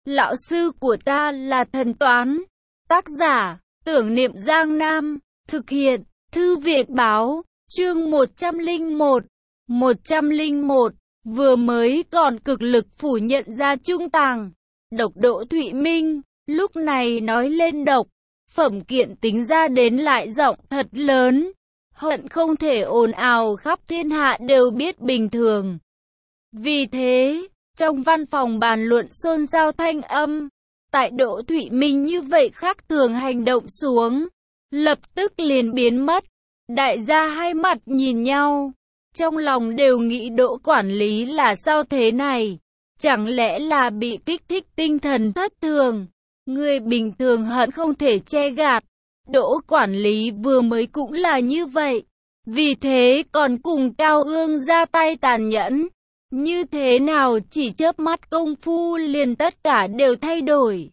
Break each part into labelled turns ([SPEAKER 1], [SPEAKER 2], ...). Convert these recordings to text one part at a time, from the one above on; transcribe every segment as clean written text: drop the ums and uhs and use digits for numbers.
[SPEAKER 1] Lão sư của ta là thần toán. Tác giả, Tưởng Niệm Giang Nam. Thực hiện, Thư viện báo. Chương 101. 101. Vừa mới còn cực lực phủ nhận ra trung tàng. Độc Đỗ Thụy Minh, lúc này nói lên độc. Phẩm Kiện tính ra đến lại giọng thật lớn. Hận không thể ồn ào khắp thiên hạ đều biết bình thường. Vì thế, trong văn phòng bàn luận xôn xao thanh âm. Tại Đỗ Thụy Minh như vậy khác thường hành động xuống, lập tức liền biến mất. Đại gia hai mặt nhìn nhau, trong lòng đều nghĩ Đỗ quản lý là sao thế này? Chẳng lẽ là bị kích thích tinh thần thất thường? Người bình thường hận không thể che gạt. Đỗ quản lý vừa mới cũng là như vậy. Vì thế còn cùng Cao Ương ra tay tàn nhẫn. Như thế nào chỉ chớp mắt công phu liền tất cả đều thay đổi.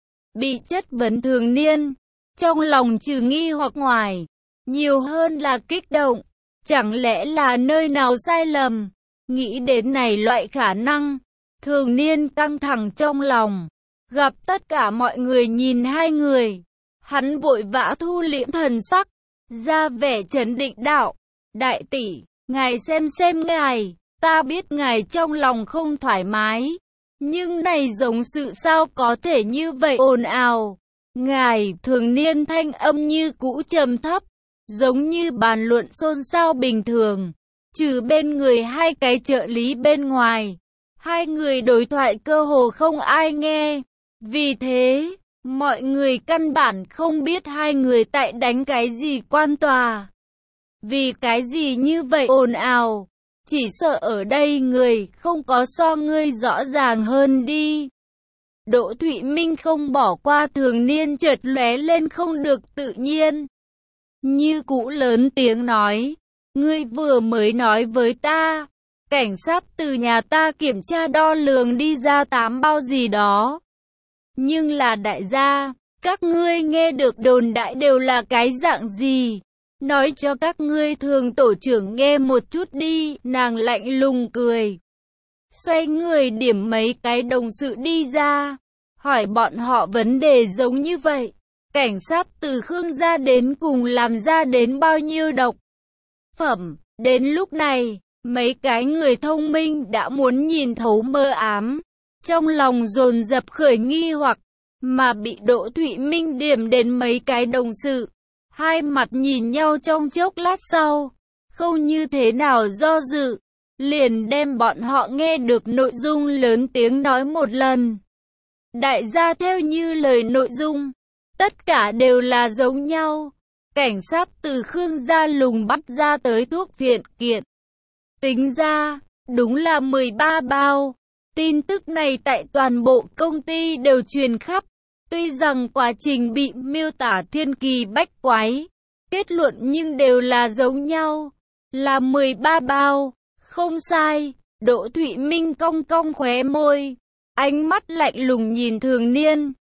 [SPEAKER 1] Bị chất vấn thường niên, trong lòng trừ nghi hoặc ngoài, nhiều hơn là kích động. Chẳng lẽ là nơi nào sai lầm? Nghĩ đến này loại khả năng, thường niên căng thẳng trong lòng. Gặp tất cả mọi người nhìn hai người, hắn vội vã thu liễm thần sắc, ra vẻ trấn định đạo. Đại tỷ, ngài xem ngài. Ta biết ngài trong lòng không thoải mái, nhưng này giống sự sao có thể như vậy ồn ào. Ngài thường niên thanh âm như cũ trầm thấp, giống như bàn luận xôn xao bình thường, trừ bên người hai cái trợ lý bên ngoài. Hai người đối thoại cơ hồ không ai nghe, vì thế, mọi người căn bản không biết hai người tại đánh cái gì quan tòa. Vì cái gì như vậy ồn ào? Chỉ sợ ở đây người không có so ngươi rõ ràng hơn đi. Đỗ Thụy Minh không bỏ qua thường niên chợt lóe lên không được tự nhiên. Như cũ lớn tiếng nói, ngươi vừa mới nói với ta, cảnh sát từ nhà ta kiểm tra đo lường đi ra 8 bao gì đó. Nhưng là đại gia, các ngươi nghe được đồn đại đều là cái dạng gì? Nói cho các ngươi thường tổ trưởng nghe một chút đi, nàng lạnh lùng cười. Xoay người điểm mấy cái đồng sự đi ra, hỏi bọn họ vấn đề giống như vậy. Cảnh sát từ Khương gia đến cùng làm ra đến bao nhiêu độc phẩm. Đến lúc này, mấy cái người thông minh đã muốn nhìn thấu mơ ám. Trong lòng dồn dập khởi nghi hoặc, mà bị Đỗ Thụy Minh điểm đến mấy cái đồng sự. Hai mặt nhìn nhau trong chốc lát sau, không như thế nào do dự, liền đem bọn họ nghe được nội dung lớn tiếng nói một lần. Đại gia theo như lời nội dung, tất cả đều là giống nhau. Cảnh sát từ Khương gia lùng bắt ra tới thuốc viện kiện. Tính ra, đúng là 13 bao. Tin tức này tại toàn bộ công ty đều truyền khắp. Tuy rằng quá trình bị miêu tả thiên kỳ bách quái, kết luận nhưng đều là giống nhau, là 13 bao, không sai. Đỗ Thụy Minh cong cong khóe môi, ánh mắt lạnh lùng nhìn thường niên.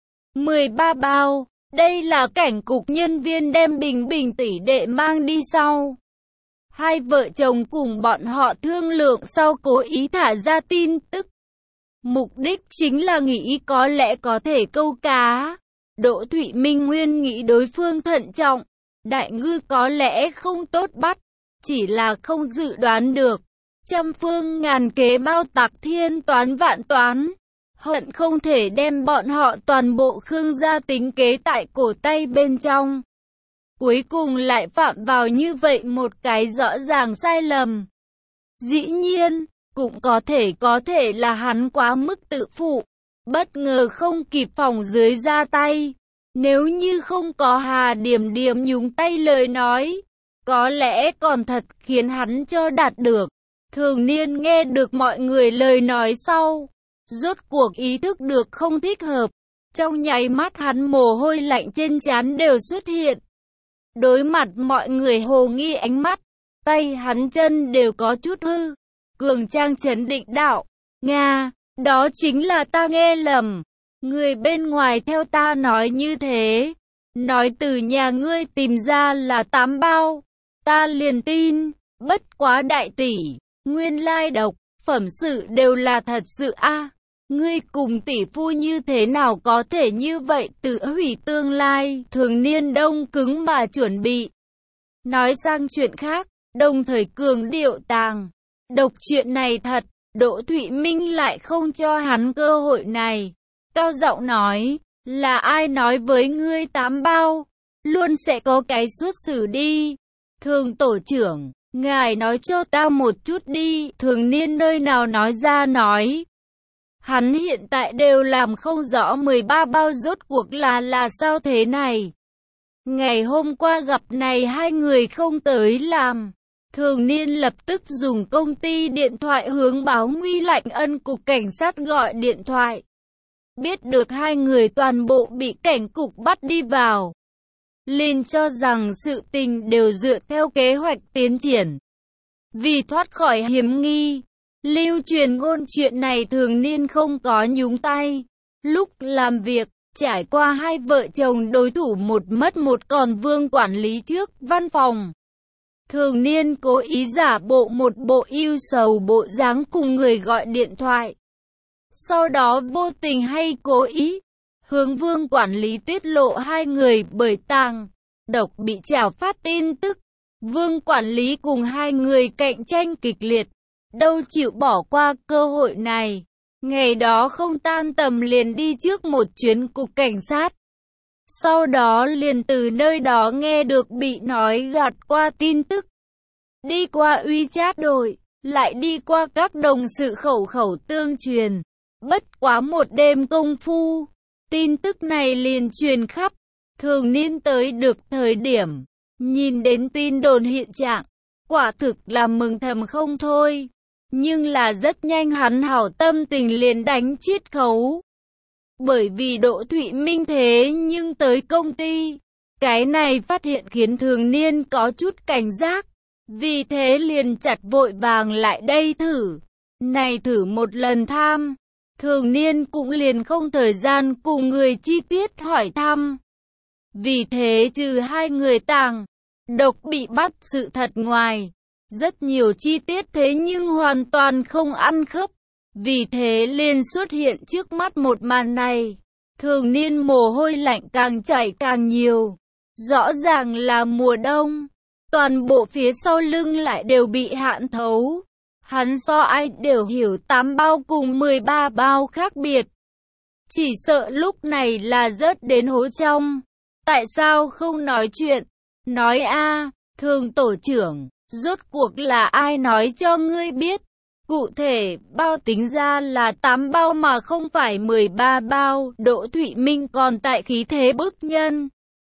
[SPEAKER 1] 13 bao, đây là cảnh cục nhân viên đem Bình Bình tỷ đệ mang đi sau. Hai vợ chồng cùng bọn họ thương lượng sau cố ý thả ra tin tức. Mục đích chính là nghĩ có lẽ có thể câu cá. Đỗ Thụy Minh nguyên nghĩ đối phương thận trọng, đại ngư có lẽ không tốt bắt, chỉ là không dự đoán được. Trăm phương ngàn kế bao tạc thiên toán vạn toán, hận không thể đem bọn họ toàn bộ Khương gia tính kế tại cổ tay bên trong. Cuối cùng lại phạm vào như vậy một cái rõ ràng sai lầm. Dĩ nhiên, cũng có thể là hắn quá mức tự phụ, bất ngờ không kịp phòng dưới ra tay. Nếu như không có Hà Điểm Điểm nhúng tay lời nói, có lẽ còn thật khiến hắn cho đạt được. Thường niên nghe được mọi người lời nói sau, rốt cuộc ý thức được không thích hợp. Trong nháy mắt hắn mồ hôi lạnh trên trán đều xuất hiện. Đối mặt mọi người hồ nghi ánh mắt, tay hắn chân đều có chút hư. Cường trang trấn định đạo, Nga, đó chính là ta nghe lầm. Người bên ngoài theo ta nói như thế, nói từ nhà ngươi tìm ra là 8 bao, ta liền tin. Bất quá đại tỷ, nguyên lai độc phẩm sự đều là thật sự a. Ngươi cùng tỷ phu như thế nào có thể như vậy tự hủy tương lai? Thường Niên đông cứng mà chuẩn bị nói sang chuyện khác, đồng thời cường điệu tàng độc chuyện này thật. Đỗ Thụy Minh lại không cho hắn cơ hội này, cao giọng nói, là ai nói với ngươi tám bao, luôn sẽ có cái xuất xử đi. Thường tổ trưởng, ngài nói cho ta một chút đi. Thường Niên nơi nào nói ra nói. Hắn hiện tại đều làm không rõ 13 bao rốt cuộc là sao thế này. Ngày hôm qua gặp này hai người không tới làm. Thường Niên lập tức dùng công ty điện thoại hướng báo Nguy Lạnh Ân cục cảnh sát gọi điện thoại. Biết được hai người toàn bộ bị cảnh cục bắt đi vào. Liền cho rằng sự tình đều dựa theo kế hoạch tiến triển. Vì thoát khỏi hiểm nghi, lưu truyền ngôn chuyện này Thường Niên không có nhúng tay. Lúc làm việc, trải qua hai vợ chồng đối thủ một mất một còn Vương quản lý trước văn phòng. Thường Niên cố ý giả bộ một bộ ưu sầu bộ dáng cùng người gọi điện thoại. Sau đó vô tình hay cố ý, hướng Vương quản lý tiết lộ hai người bởi tàng độc bị trảo phát tin tức. Vương quản lý cùng hai người cạnh tranh kịch liệt, đâu chịu bỏ qua cơ hội này. Ngày đó không tan tầm liền đi trước một chuyến cục cảnh sát. Sau đó liền từ nơi đó nghe được bị nói gạt qua tin tức. Đi qua WeChat đổi, lại đi qua các đồng sự khẩu tương truyền. Bất quá một đêm công phu, tin tức này liền truyền khắp. Thường Niên tới được thời điểm, nhìn đến tin đồn hiện trạng, quả thực là mừng thầm không thôi. Nhưng là rất nhanh hắn hảo tâm tình liền đánh chiết khấu. Bởi vì Đỗ Thụy Minh thế nhưng tới công ty. Cái này phát hiện khiến Thường Niên có chút cảnh giác. Vì thế liền chặt vội vàng lại đây thử. Này thử một lần tham. Thường Niên cũng liền không thời gian cùng người chi tiết hỏi thăm. Vì thế trừ hai người tàng độc bị bắt sự thật ngoài. Rất nhiều chi tiết thế nhưng hoàn toàn không ăn khớp. Vì thế liền xuất hiện trước mắt một màn này. Thường Niên mồ hôi lạnh càng chảy càng nhiều. Rõ ràng là mùa đông. Toàn bộ phía sau lưng lại đều bị hạn thấu. Hắn so ai đều hiểu 8 bao cùng 13 bao khác biệt. Chỉ sợ lúc này là rớt đến hố trong. Tại sao không nói chuyện? Nói a, Thường tổ trưởng, rốt cuộc là ai nói cho ngươi biết? Cụ thể, bao tính ra là 8 bao mà không phải 13 bao. Đỗ Thụy Minh còn tại khí thế bức nhân.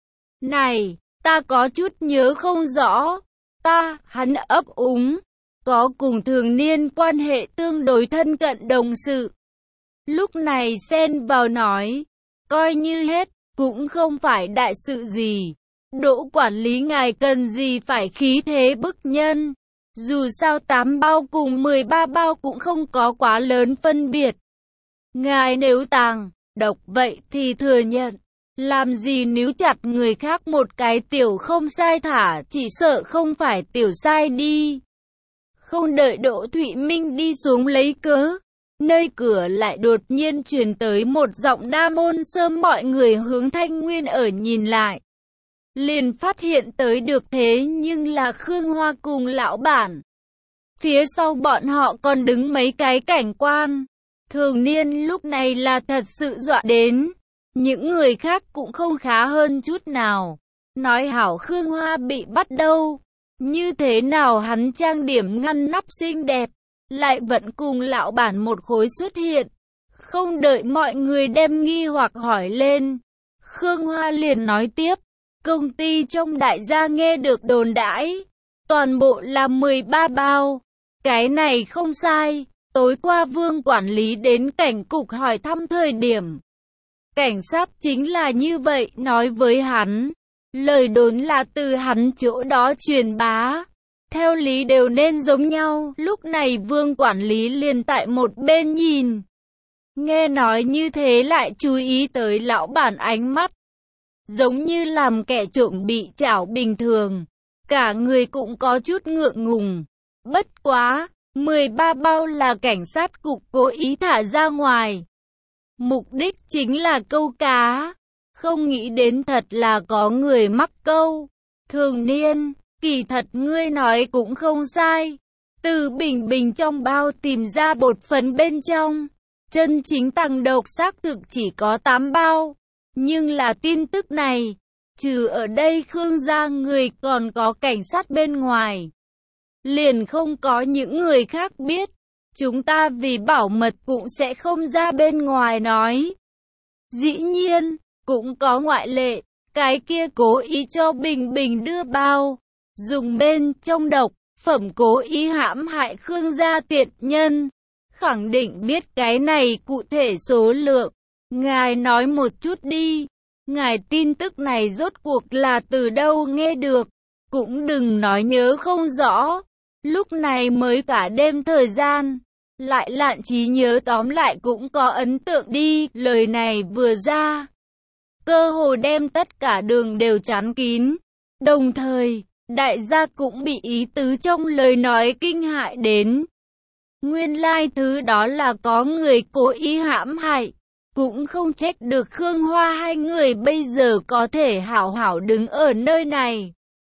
[SPEAKER 1] Này, ta có chút nhớ không rõ. Hắn ấp úng, có cùng Thường Niên quan hệ tương đối thân cận đồng sự. Lúc này xen vào nói, coi như hết, cũng không phải đại sự gì. Đỗ quản lý ngài cần gì phải khí thế bức nhân. Dù sao 8 bao cùng 13 bao cũng không có quá lớn phân biệt. Ngài nếu tàng độc vậy thì thừa nhận. Làm gì níu chặt người khác một cái tiểu không sai thả, chỉ sợ không phải tiểu sai đi. Không đợi Đỗ Thụy Minh đi xuống lấy cớ, nơi cửa lại đột nhiên truyền tới một giọng đa môn sơm. Mọi người hướng Thanh Nguyên ở nhìn lại, liền phát hiện tới được thế nhưng là Khương Hoa cùng lão bản. Phía sau bọn họ còn đứng mấy cái cảnh quan. Thường Niên lúc này là thật sự dọa đến. Những người khác cũng không khá hơn chút nào. Nói hảo Khương Hoa bị bắt đâu. Như thế nào hắn trang điểm ngăn nắp xinh đẹp, lại vẫn cùng lão bản một khối xuất hiện. Không đợi mọi người đem nghi hoặc hỏi lên, Khương Hoa liền nói tiếp. Công ty trong đại gia nghe được đồn đãi, toàn bộ là 13 bao. Cái này không sai. Tối qua Vương quản lý đến cảnh cục hỏi thăm thời điểm, cảnh sát chính là như vậy nói với hắn. Lời đồn là từ hắn chỗ đó truyền bá. Theo lý đều nên giống nhau. Lúc này Vương quản lý liền tại một bên nhìn. Nghe nói như thế lại chú ý tới lão bản ánh mắt. Giống như làm kẻ trộm bị trảo bình thường. Cả người cũng có chút ngượng ngùng. Bất quá, 13 bao là cảnh sát cục cố ý thả ra ngoài. Mục đích chính là câu cá. Không nghĩ đến thật là có người mắc câu. Thường Niên, kỳ thật ngươi nói cũng không sai. Từ bình bình trong bao tìm ra bột phấn bên trong. Chân chính tàng độc xác thực chỉ có 8 bao. Nhưng là tin tức này, trừ ở đây Khương gia người còn có cảnh sát bên ngoài. Liền không có những người khác biết. Chúng ta vì bảo mật cũng sẽ không ra bên ngoài nói. Dĩ nhiên, cũng có ngoại lệ. Cái kia cố ý cho Bình Bình đưa bao. Dùng bên trong độc phẩm cố ý hãm hại Khương gia tiện nhân. Khẳng định biết cái này cụ thể số lượng. Ngài nói một chút đi. Ngài tin tức này rốt cuộc là từ đâu nghe được. Cũng đừng nói nhớ không rõ. Lúc này mới cả đêm thời gian. Lại lạn trí nhớ tóm lại cũng có ấn tượng đi. Lời này vừa ra, cơ hồ đem tất cả đường đều chắn kín. Đồng thời, đại gia cũng bị ý tứ trong lời nói kinh hại đến. Nguyên lai thứ đó là có người cố ý hãm hại. Cũng không trách được Khương Hoa hai người bây giờ có thể hảo hảo đứng ở nơi này.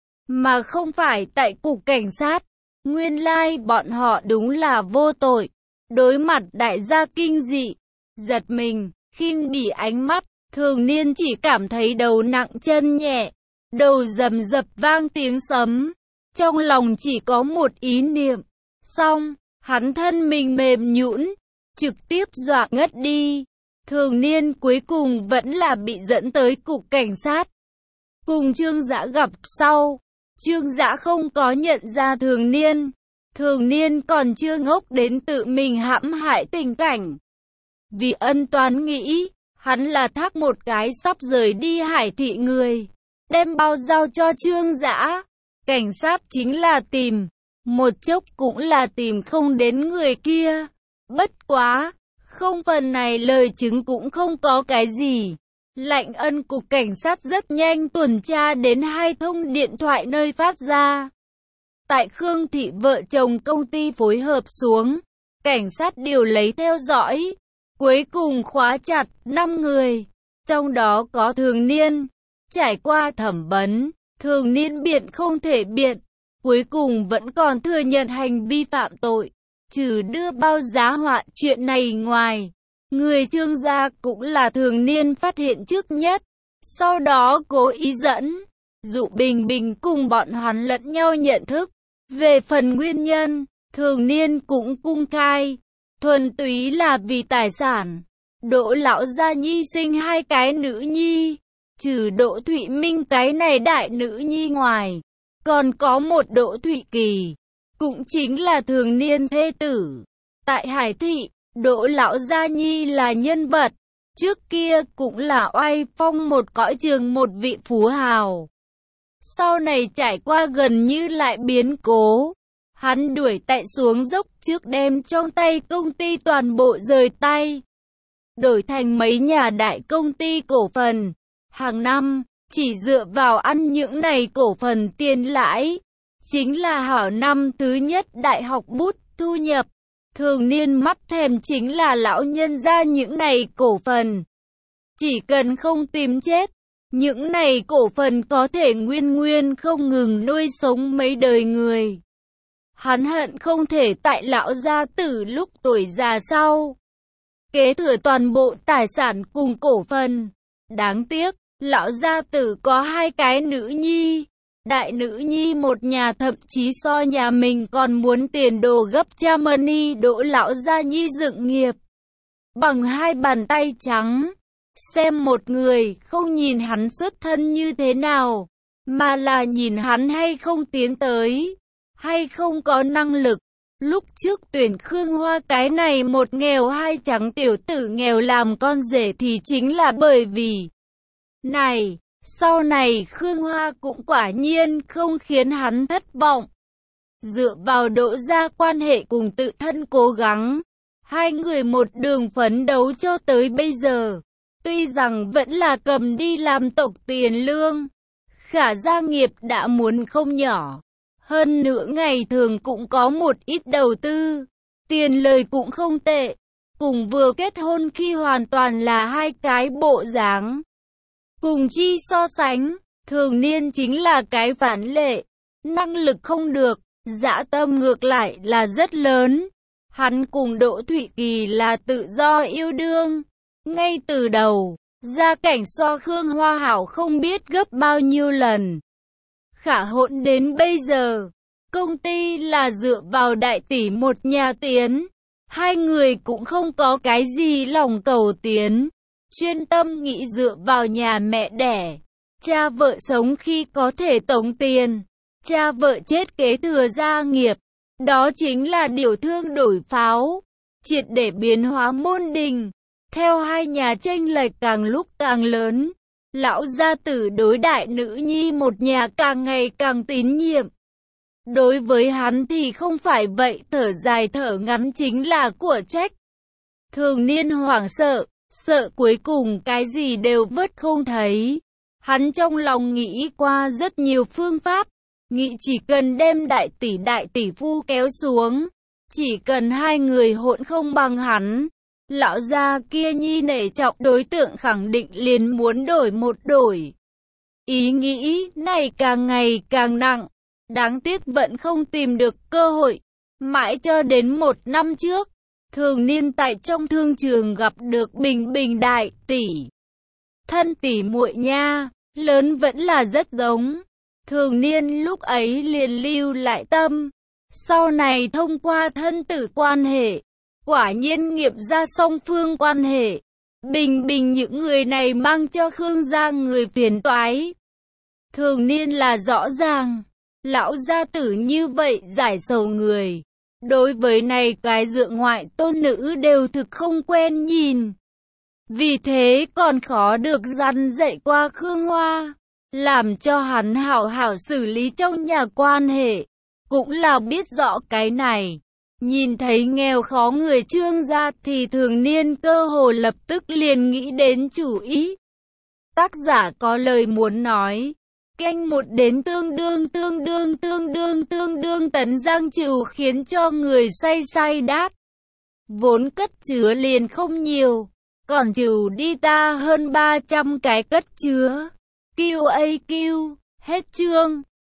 [SPEAKER 1] Mà không phải tại cục cảnh sát. Nguyên lai bọn họ đúng là vô tội. Đối mặt đại gia kinh dị, giật mình, khinh bỉ ánh mắt, Thường Niên chỉ cảm thấy đầu nặng chân nhẹ. Đầu rầm rập vang tiếng sấm. Trong lòng chỉ có một ý niệm. Xong, hắn thân mình mềm nhũn, trực tiếp dọa ngất đi. Thường Niên cuối cùng vẫn là bị dẫn tới cục cảnh sát. Cùng Trương Dã gặp sau. Trương Dã không có nhận ra Thường Niên. Thường Niên còn chưa ngốc đến tự mình hãm hại tình cảnh. Vì ân toán nghĩ, hắn là thác một cái sắp rời đi Hải thị người. Đem bao giao cho Trương Dã. Cảnh sát chính là tìm. Một chốc cũng là tìm không đến người kia. Bất quá, không phần này lời chứng cũng không có cái gì. Lạnh Ân cục cảnh sát rất nhanh tuần tra đến 2 thông điện thoại nơi phát ra. Tại Khương thị vợ chồng công ty phối hợp xuống, cảnh sát điều lấy theo dõi. Cuối cùng khóa chặt 5 người, trong đó có Thường Niên. Trải qua thẩm vấn, Thường Niên biện không thể biện, cuối cùng vẫn còn thừa nhận hành vi phạm tội. Trừ đưa bao giá họa chuyện này ngoài, người Trương gia cũng là Thường Niên phát hiện trước nhất. Sau đó cố ý dẫn, dụ Bình Bình cùng bọn hắn lẫn nhau nhận thức. Về phần nguyên nhân, Thường Niên cũng cung khai, thuần túy là vì tài sản. Đỗ lão gia nhi sinh 2 cái nữ nhi, trừ Đỗ Thụy Minh cái này đại nữ nhi ngoài, còn có một Đỗ Thụy Kỳ, cũng chính là Thường Niên thê tử. Tại Hải thị, Đỗ lão gia nhi là nhân vật, trước kia cũng là oai phong một cõi trường một vị phú hào. Sau này trải qua gần như lại biến cố, hắn đuổi tại xuống dốc trước đem trong tay công ty toàn bộ rời tay, đổi thành mấy nhà đại công ty cổ phần. Hàng năm, chỉ dựa vào ăn những này cổ phần tiền lãi, chính là hảo năm thứ nhất đại học bút thu nhập. Thường Niên mắt thèm chính là lão nhân ra những này cổ phần. Chỉ cần không tìm chết, những này cổ phần có thể nguyên không ngừng nuôi sống mấy đời người. Hắn hận không thể tại lão gia tử lúc tuổi già sau kế thừa toàn bộ tài sản cùng cổ phần. Đáng tiếc, lão gia tử có 2 cái nữ nhi. Đại nữ nhi một nhà thậm chí so nhà mình còn muốn tiền đồ gấp trăm money. Đỗ lão gia nhi dựng nghiệp bằng 2 bàn tay trắng. Xem một người không nhìn hắn xuất thân như thế nào, mà là nhìn hắn hay không tiến tới, hay không có năng lực. Lúc trước tuyển Khương Hoa cái này một nghèo hai trắng tiểu tử nghèo làm con rể thì chính là bởi vì này. Sau này Khương Hoa cũng quả nhiên không khiến hắn thất vọng. Dựa vào Đỗ gia quan hệ cùng tự thân cố gắng, 2 người một đường phấn đấu cho tới bây giờ. Tuy rằng vẫn là cầm đi làm tộc tiền lương, khả gia nghiệp đã muốn không nhỏ. Hơn nữa ngày thường cũng có một ít đầu tư, tiền lời cũng không tệ. cùng vừa kết hôn khi hoàn toàn là hai cái bộ dáng. Cùng chi so sánh, Thường Niên chính là cái phản lệ. Năng lực không được, dã tâm ngược lại là rất lớn. Hắn cùng Đỗ Thụy Kỳ là tự do yêu đương. Ngay từ đầu, gia cảnh so Khương Hoa Hảo không biết gấp bao nhiêu lần. Khả hỗn đến bây giờ, công ty là dựa vào đại tỷ một nhà tiến. Hai người cũng không có cái gì lòng cầu tiến. Chuyên tâm nghĩ dựa vào nhà mẹ đẻ. Cha vợ sống khi có thể tống tiền. Cha vợ chết kế thừa gia nghiệp. Đó chính là điều thương đổi pháo. Triệt để biến hóa môn đình. Theo hai nhà chênh lệch càng lúc càng lớn. Lão gia tử đối đại nữ nhi một nhà càng ngày càng tín nhiệm. Đối với hắn thì không phải vậy, thở dài thở ngắn chính là của trách. Thường Niên hoảng sợ, sợ cuối cùng cái gì đều vớt không thấy. Hắn trong lòng nghĩ qua rất nhiều phương pháp, nghĩ chỉ cần đem đại tỷ phu kéo xuống, chỉ cần hai người hỗn không bằng hắn, lão gia kia nhi nể trọng đối tượng khẳng định liền muốn đổi một đổi. Ý nghĩ này càng ngày càng nặng, đáng tiếc vẫn không tìm được cơ hội. Mãi cho đến 1 năm trước, Thường Niên tại trong thương trường gặp được Bình Bình đại tỷ. Thân tỷ muội nha, lớn vẫn là rất giống. Thường Niên lúc ấy liền lưu lại tâm. Sau này thông qua thân tử quan hệ, quả nhiên nghiệp ra song phương quan hệ. Bình Bình những người này mang cho Khương gia người phiền toái. Thường Niên là rõ ràng, lão gia tử như vậy giải sầu người. Đối với này cái dượng ngoại tôn nữ đều thực không quen nhìn. Vì thế còn khó được răn dạy qua Khương Hoa, làm cho hắn hảo hảo xử lý trong nhà quan hệ. Cũng là biết rõ cái này. Nhìn thấy nghèo khó người Trương gia thì Thường Niên cơ hồ lập tức liền nghĩ đến chủ ý. Tác giả có lời muốn nói. Canh 1 đến tương đương tấn giang trừ khiến cho người say say đát. Vốn cất chứa liền không nhiều, còn trừ đi ta hơn 300 cái cất chứa. QAQ, hết chương.